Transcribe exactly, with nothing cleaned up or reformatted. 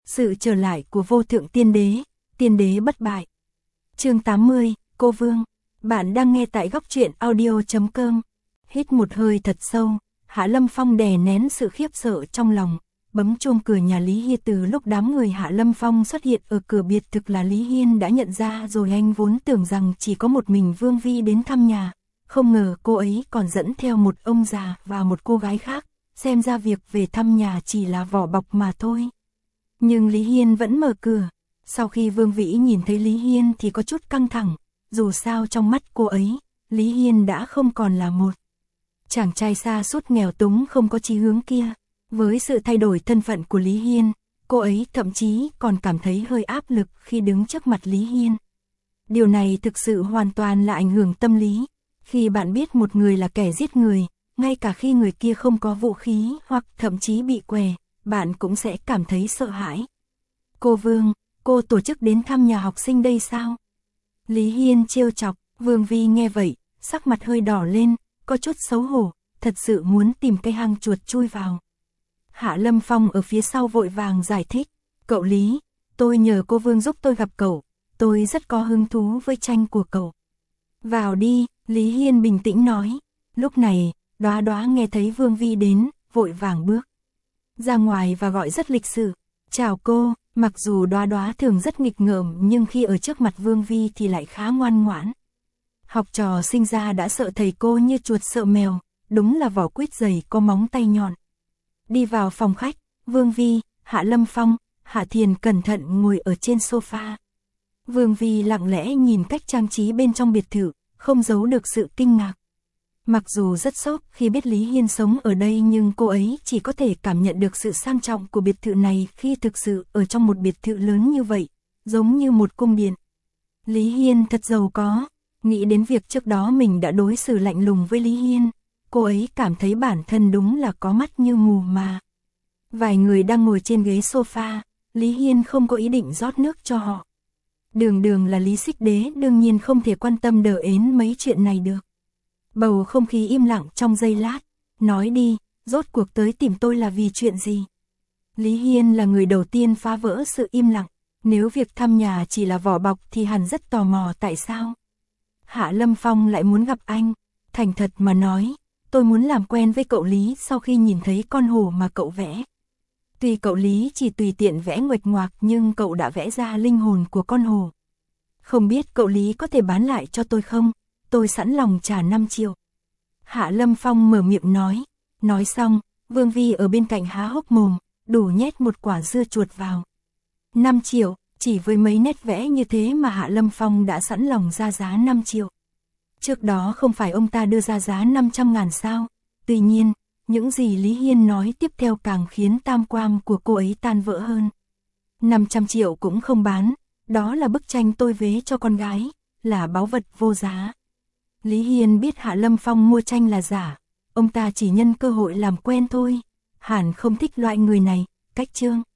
Sự trở lại của vô thượng tiên đế, tiên đế bất bại. Chương tám mươi, Cô Vương. Bạn đang nghe tại góc truyện audio chấm com. Hít một hơi thật sâu, Hạ Lâm Phong đè nén sự khiếp sợ trong lòng, bấm chuông cửa nhà Lý Hi. Từ lúc đám người Hạ Lâm Phong xuất hiện ở cửa biệt thực là Lý Hiên đã nhận ra rồi. Anh vốn tưởng rằng chỉ có một mình Vương Vi đến thăm nhà, không ngờ cô ấy còn dẫn theo một ông già và một cô gái khác, xem ra việc về thăm nhà chỉ là vỏ bọc mà thôi. Nhưng Lý Hiên vẫn mở cửa. Sau khi Vương Vĩ nhìn thấy Lý Hiên thì có chút căng thẳng, dù sao trong mắt cô ấy, Lý Hiên đã không còn là một chàng trai xa sút nghèo túng không có chí hướng kia. Với sự thay đổi thân phận của Lý Hiên, cô ấy thậm chí còn cảm thấy hơi áp lực khi đứng trước mặt Lý Hiên. Điều này thực sự hoàn toàn là ảnh hưởng tâm lý. Khi bạn biết một người là kẻ giết người, ngay cả khi người kia không có vũ khí hoặc thậm chí bị què, bạn cũng sẽ cảm thấy sợ hãi. Cô Vương, cô tổ chức đến thăm nhà học sinh đây sao? Lý Hiên trêu chọc. Vương Vi nghe vậy, sắc mặt hơi đỏ lên, có chút xấu hổ, thật sự muốn tìm cây hang chuột chui vào. Hạ Lâm Phong ở phía sau vội vàng giải thích. Cậu Lý, tôi nhờ cô Vương giúp tôi gặp cậu, tôi rất có hứng thú với tranh của cậu. Vào đi, Lý Hiên bình tĩnh nói. Lúc này, Đóa Đóa nghe thấy Vương Vi đến, vội vàng bước ra ngoài và gọi rất lịch sự. Chào cô. Mặc dù Đóa Đóa thường rất nghịch ngợm nhưng khi ở trước mặt Vương Vi thì lại khá ngoan ngoãn. Học trò sinh ra đã sợ thầy cô như chuột sợ mèo, đúng là vỏ quýt dày có móng tay nhọn. Đi vào phòng khách, Vương Vi, Hạ Lâm Phong, Hạ Thiền cẩn thận ngồi ở trên sofa. Vương Vi lặng lẽ nhìn cách trang trí bên trong biệt thự, không giấu được sự kinh ngạc. Mặc dù rất sốc khi biết Lý Hiên sống ở đây nhưng cô ấy chỉ có thể cảm nhận được sự sang trọng của biệt thự này khi thực sự ở trong một biệt thự lớn như vậy, giống như một cung điện. Lý Hiên thật giàu có. Nghĩ đến việc trước đó mình đã đối xử lạnh lùng với Lý Hiên, cô ấy cảm thấy bản thân đúng là có mắt như mù mà. Vài người đang ngồi trên ghế sofa, Lý Hiên không có ý định rót nước cho họ. Đường đường là Lý Xích Đế đương nhiên không thể quan tâm đờ ến mấy chuyện này được. Bầu không khí im lặng trong giây lát. Nói đi, rốt cuộc tới tìm tôi là vì chuyện gì? Lý Hiên là người đầu tiên phá vỡ sự im lặng. Nếu việc thăm nhà chỉ là vỏ bọc thì hẳn rất tò mò tại sao Hạ Lâm Phong lại muốn gặp anh. Thành thật mà nói, tôi muốn làm quen với cậu Lý sau khi nhìn thấy con hổ mà cậu vẽ. Tuy cậu Lý chỉ tùy tiện vẽ nguệch ngoạc nhưng cậu đã vẽ ra linh hồn của con hổ. Không biết cậu Lý có thể bán lại cho tôi không? Tôi sẵn lòng trả năm triệu. Hạ Lâm Phong mở miệng nói. Nói xong, Vương Vi ở bên cạnh há hốc mồm, đủ nhét một quả dưa chuột vào. năm triệu, chỉ với mấy nét vẽ như thế mà Hạ Lâm Phong đã sẵn lòng ra giá năm triệu. Trước đó không phải ông ta đưa ra giá năm trăm ngàn sao? Tuy nhiên, những gì Lý Hiên nói tiếp theo càng khiến tam quan của cô ấy tan vỡ hơn. năm trăm triệu cũng không bán, đó là bức tranh tôi vế cho con gái, là báu vật vô giá. Lý Hiên biết Hạ Lâm Phong mua tranh là giả, ông ta chỉ nhân cơ hội làm quen thôi. Hẳn không thích loại người này, cách chương.